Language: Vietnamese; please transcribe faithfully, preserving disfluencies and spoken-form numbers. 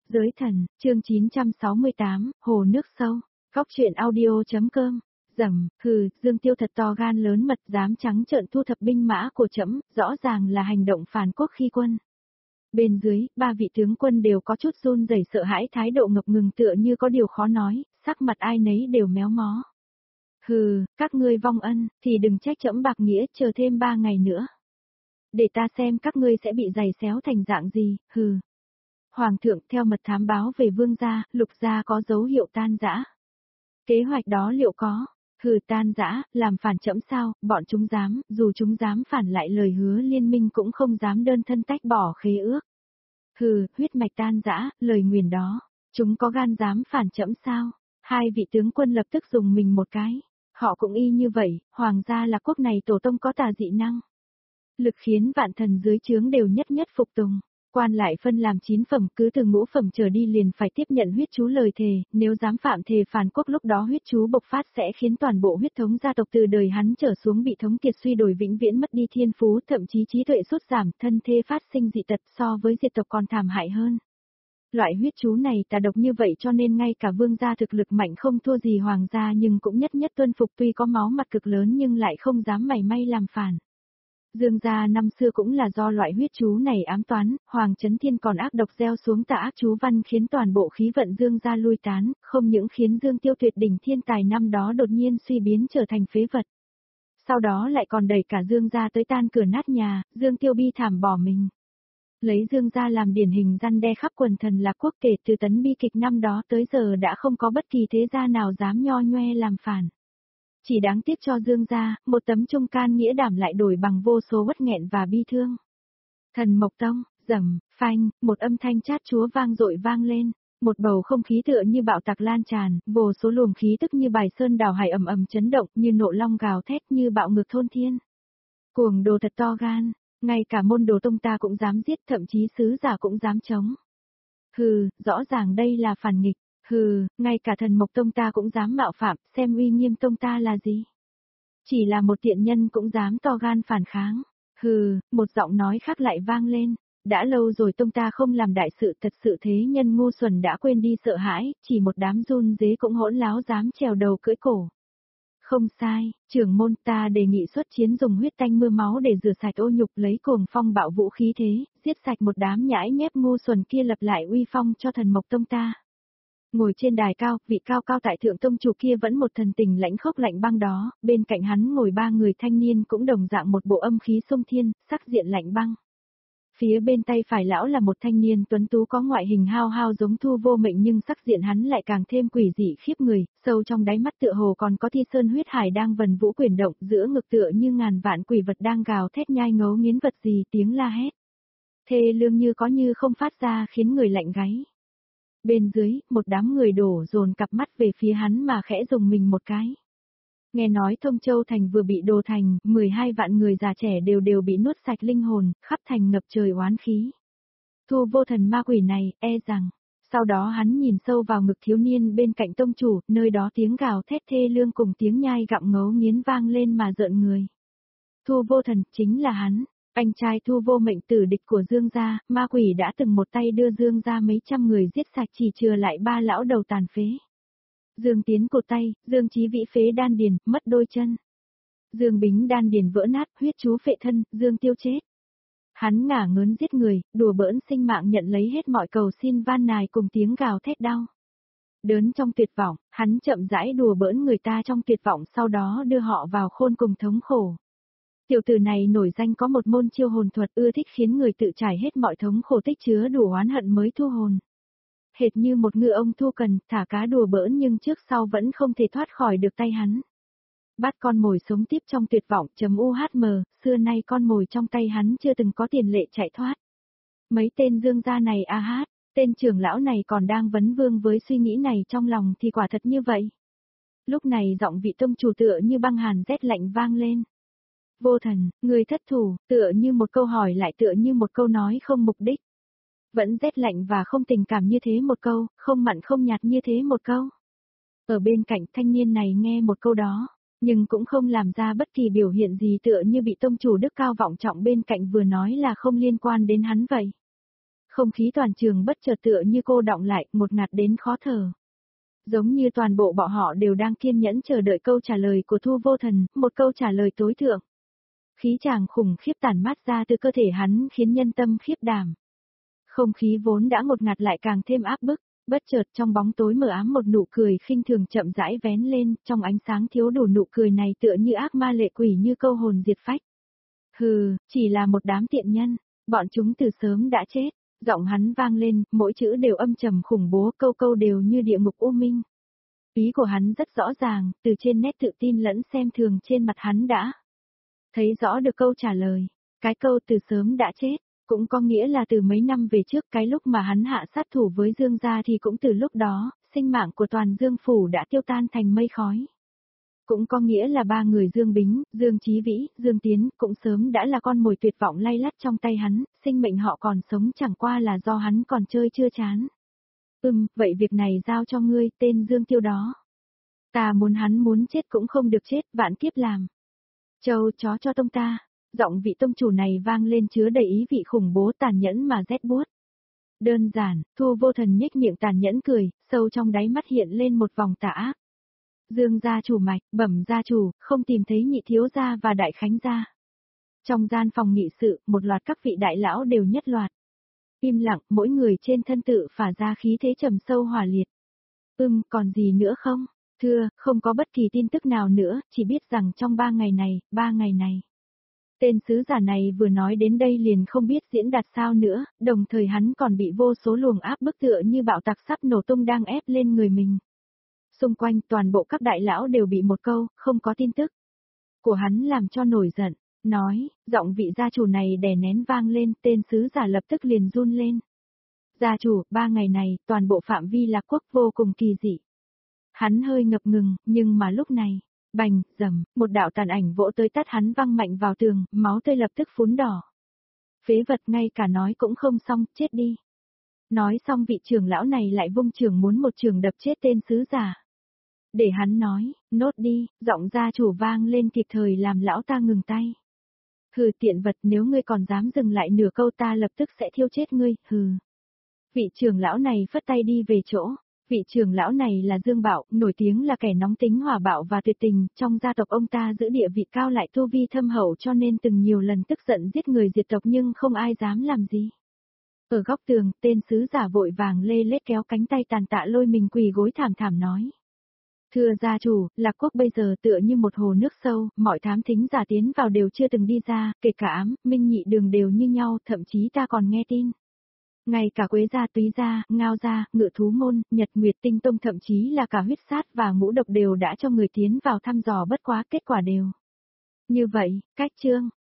Giới thần, chương chín trăm sáu mươi tám, Hồ nước sâu, góc truyện audio.com. Dầm, hừ, Dương Tiêu thật to gan lớn mật dám trắng trợn thu thập binh mã của trẫm, rõ ràng là hành động phản quốc khi quân. Bên dưới, ba vị tướng quân đều có chút run rẩy sợ hãi, thái độ ngập ngừng tựa như có điều khó nói, sắc mặt ai nấy đều méo mó. Hừ, các ngươi vong ân, thì đừng trách trẫm bạc nghĩa, chờ thêm ba ngày nữa. Để ta xem các ngươi sẽ bị giày xéo thành dạng gì, hừ. Hoàng thượng theo mật thám báo về vương gia, lục gia có dấu hiệu tan rã. Kế hoạch đó liệu có? Hừ, tan rã, làm phản trẫm sao, bọn chúng dám, dù chúng dám phản lại lời hứa liên minh cũng không dám đơn thân tách bỏ khế ước. Hừ, huyết mạch tan rã, lời nguyền đó, chúng có gan dám phản trẫm sao? Hai vị tướng quân lập tức dùng mình một cái. Họ cũng y như vậy, hoàng gia là quốc này tổ tông có tà dị năng. Lực khiến vạn thần dưới trướng đều nhất nhất phục tùng. Quan lại phân làm chín phẩm, cứ từ ngũ phẩm trở đi liền phải tiếp nhận huyết chú lời thề, nếu dám phạm thề phản quốc lúc đó huyết chú bộc phát sẽ khiến toàn bộ huyết thống gia tộc từ đời hắn trở xuống bị thống kiệt suy đổi vĩnh viễn mất đi thiên phú, thậm chí trí tuệ sút giảm, thân thê phát sinh dị tật, so với diệt tộc còn thảm hại hơn. Loại huyết chú này tà độc như vậy cho nên ngay cả vương gia thực lực mạnh không thua gì hoàng gia nhưng cũng nhất nhất tuân phục, tuy có máu mặt cực lớn nhưng lại không dám mảy may làm phản. Dương gia năm xưa cũng là do loại huyết chú này ám toán, Hoàng Chấn Thiên còn ác độc gieo xuống tà ác chú văn khiến toàn bộ khí vận Dương gia lui tán, không những khiến Dương Tiêu tuyệt đỉnh thiên tài năm đó đột nhiên suy biến trở thành phế vật. Sau đó lại còn đẩy cả Dương gia tới tan cửa nát nhà, Dương Tiêu bi thảm bỏ mình. Lấy Dương gia làm điển hình răn đe khắp quần thần Lạc Quốc, kể từ tấn bi kịch năm đó tới giờ đã không có bất kỳ thế gia nào dám nho nhoe làm phản. Chỉ đáng tiếc cho Dương gia, một tấm trung can nghĩa đảm lại đổi bằng vô số uất nghẹn và bi thương. Thần Mộc Tông, rầm, phanh, một âm thanh chát chúa vang dội vang lên, một bầu không khí tựa như bạo tạc lan tràn, vô số luồng khí tức như bài sơn đảo hải ầm ầm chấn động, như nộ long gào thét, như bạo ngược thôn thiên. Cuồng đồ thật to gan, ngay cả môn đồ tông ta cũng dám giết, thậm chí sứ giả cũng dám chống. Hừ, rõ ràng đây là phản nghịch. Hừ, ngay cả thần Mộc Tông ta cũng dám mạo phạm, xem uy nghiêm tông ta là gì. Chỉ là một tiện nhân cũng dám to gan phản kháng. Hừ, một giọng nói khác lại vang lên. Đã lâu rồi tông ta không làm đại sự, thật sự thế nhân ngu xuẩn đã quên đi sợ hãi, chỉ một đám run dế cũng hỗn láo dám trèo đầu cưỡi cổ. Không sai, trưởng môn ta đề nghị xuất chiến dùng huyết tanh mưa máu để rửa sạch ô nhục, lấy cuồng phong bạo vũ khí thế, giết sạch một đám nhãi nhép ngu xuẩn kia, lập lại uy phong cho thần Mộc Tông ta. Ngồi trên đài cao, vị cao cao tại thượng tông chủ kia vẫn một thần tình lãnh khốc lạnh băng đó, bên cạnh hắn ngồi ba người thanh niên cũng đồng dạng một bộ âm khí xung thiên, sắc diện lạnh băng. Phía bên tay phải lão là một thanh niên tuấn tú có ngoại hình hao hao giống Thu Vô Mệnh, nhưng sắc diện hắn lại càng thêm quỷ dị khiếp người, sâu trong đáy mắt tựa hồ còn có thi sơn huyết hải đang vần vũ quyển động, giữa ngực tựa như ngàn vạn quỷ vật đang gào thét nhai ngấu nghiến vật gì, tiếng la hét thê lương như có như không phát ra khiến người lạnh gáy. Bên dưới, một đám người đổ dồn cặp mắt về phía hắn mà khẽ dùng mình một cái. Nghe nói Thông Châu Thành vừa bị đổ thành, mười hai vạn người già trẻ đều đều bị nuốt sạch linh hồn, khắp thành ngập trời oán khí. Thu Vô Thần ma quỷ này, e rằng, sau đó hắn nhìn sâu vào ngực thiếu niên bên cạnh tông chủ, nơi đó tiếng gào thét thê lương cùng tiếng nhai gặm ngấu nghiến vang lên mà rợn người. Thu Vô Thần, chính là hắn. Anh trai Thu Vô Mệnh, tử địch của Dương gia, ma quỷ đã từng một tay đưa Dương gia mấy trăm người giết sạch, chỉ chừa lại ba lão đầu tàn phế. Dương Tiến cụt tay, Dương Chí Vĩ phế đan điền, mất đôi chân. Dương Bính đan điền vỡ nát, huyết chú phệ thân, Dương Tiêu chết. Hắn ngả ngớn giết người, đùa bỡn sinh mạng, nhận lấy hết mọi cầu xin van nài cùng tiếng gào thét đau. Đớn trong tuyệt vọng, hắn chậm rãi đùa bỡn người ta trong tuyệt vọng, sau đó đưa họ vào khôn cùng thống khổ. Tiểu tử này nổi danh có một môn chiêu hồn thuật, ưa thích khiến người tự trải hết mọi thống khổ tích chứa đủ oán hận mới thu hồn. Hệt như một ngư ông thu cần, thả cá đùa bỡn nhưng trước sau vẫn không thể thoát khỏi được tay hắn. Bắt con mồi sống tiếp trong tuyệt vọng, chấm u hát em, xưa nay con mồi trong tay hắn chưa từng có tiền lệ chạy thoát. Mấy tên Dương gia này a hát, tên trưởng lão này còn đang vấn vương với suy nghĩ này trong lòng thì quả thật như vậy. Lúc này giọng vị tông chủ tựa như băng hàn rét lạnh vang lên. Vô Thần, người thất thủ, tựa như một câu hỏi lại tựa như một câu nói không mục đích. Vẫn rét lạnh và không tình cảm như thế một câu, không mặn không nhạt như thế một câu. Ở bên cạnh thanh niên này nghe một câu đó, nhưng cũng không làm ra bất kỳ biểu hiện gì, tựa như bị tông chủ đức cao vọng trọng bên cạnh vừa nói là không liên quan đến hắn vậy. Không khí toàn trường bất chợt tựa như cô đọng lại, một ngạt đến khó thở. Giống như toàn bộ bọn họ đều đang kiên nhẫn chờ đợi câu trả lời của Thu Vô Thần, một câu trả lời tối thượng. Khí chàng khủng khiếp tản mát ra từ cơ thể hắn khiến nhân tâm khiếp đảm. Không khí vốn đã ngột ngạt lại càng thêm áp bức, bất chợt trong bóng tối mờ ám một nụ cười khinh thường chậm rãi vén lên, trong ánh sáng thiếu đủ nụ cười này tựa như ác ma lệ quỷ như câu hồn diệt phách. Hừ, chỉ là một đám tiện nhân, bọn chúng từ sớm đã chết. Giọng hắn vang lên, mỗi chữ đều âm trầm khủng bố, câu câu đều như địa ngục u minh. Ý của hắn rất rõ ràng, từ trên nét tự tin lẫn xem thường trên mặt hắn đã thấy rõ được câu trả lời. Cái câu từ sớm đã chết, cũng có nghĩa là từ mấy năm về trước, cái lúc mà hắn hạ sát thủ với Dương gia thì cũng từ lúc đó, sinh mạng của toàn Dương phủ đã tiêu tan thành mây khói. Cũng có nghĩa là ba người Dương Bính, Dương Chí Vĩ, Dương Tiến cũng sớm đã là con mồi tuyệt vọng lay lắt trong tay hắn, sinh mệnh họ còn sống chẳng qua là do hắn còn chơi chưa chán. Ừm, vậy việc này giao cho ngươi, tên Dương Tiêu đó. Ta muốn hắn muốn chết cũng không được chết, vạn kiếp làm. Châu chó cho tông ta, giọng vị tông chủ này vang lên chứa đầy ý vị khủng bố tàn nhẫn mà rét buốt. Đơn giản, Thu Vô Thần nhếch miệng tàn nhẫn cười, sâu trong đáy mắt hiện lên một vòng tà ác. Dương gia chủ mạch, bẩm gia chủ, không tìm thấy nhị thiếu gia và đại khánh gia. Trong gian phòng nghị sự, một loạt các vị đại lão đều nhất loạt. Im lặng, mỗi người trên thân tự phả ra khí thế trầm sâu hỏa liệt. Ừm, còn gì nữa không? Thưa, không có bất kỳ tin tức nào nữa, chỉ biết rằng trong ba ngày này, ba ngày này. Tên sứ giả này vừa nói đến đây liền không biết diễn đạt sao nữa, đồng thời hắn còn bị vô số luồng áp bức tựa như bạo tạc sắp nổ tung đang ép lên người mình. Xung quanh toàn bộ các đại lão đều bị một câu, không có tin tức của hắn làm cho nổi giận, nói, giọng vị gia chủ này đè nén vang lên, tên sứ giả lập tức liền run lên. Gia chủ, ba ngày này, toàn bộ phạm vi Lạc Quốc vô cùng kỳ dị. Hắn hơi ngập ngừng, nhưng mà lúc này, bành, rầm, một đạo tàn ảnh vỗ tới tát hắn văng mạnh vào tường, máu tươi lập tức phún đỏ. Phế vật ngay cả nói cũng không xong, chết đi. Nói xong vị trưởng lão này lại vung trường muốn một trường đập chết tên sứ giả. Để hắn nói, nốt đi, giọng gia chủ vang lên kịp thời làm lão ta ngừng tay. Hừ tiện vật, nếu ngươi còn dám dừng lại nửa câu ta lập tức sẽ thiêu chết ngươi, hừ. Vị trưởng lão này phất tay đi về chỗ. Vị trưởng lão này là Dương Bảo, nổi tiếng là kẻ nóng tính hỏa bạo và tuyệt tình, trong gia tộc ông ta giữ địa vị cao lại tu vi thâm hậu cho nên từng nhiều lần tức giận giết người diệt tộc nhưng không ai dám làm gì. Ở góc tường, tên sứ giả vội vàng lê lết kéo cánh tay tàn tạ lôi mình quỳ gối thảm thảm nói. Thưa gia chủ, Lạc Quốc bây giờ tựa như một hồ nước sâu, mọi thám thính giả tiến vào đều chưa từng đi ra, kể cả ám, minh nhị đường đều như nhau, thậm chí ta còn nghe tin. Ngay cả Quế gia, Túy gia, Ngao gia, Ngự Thú môn, Nhật Nguyệt Tinh Tông thậm chí là cả huyết sát và ngũ độc đều đã cho người tiến vào thăm dò bất quá kết quả đều. Như vậy, cách chương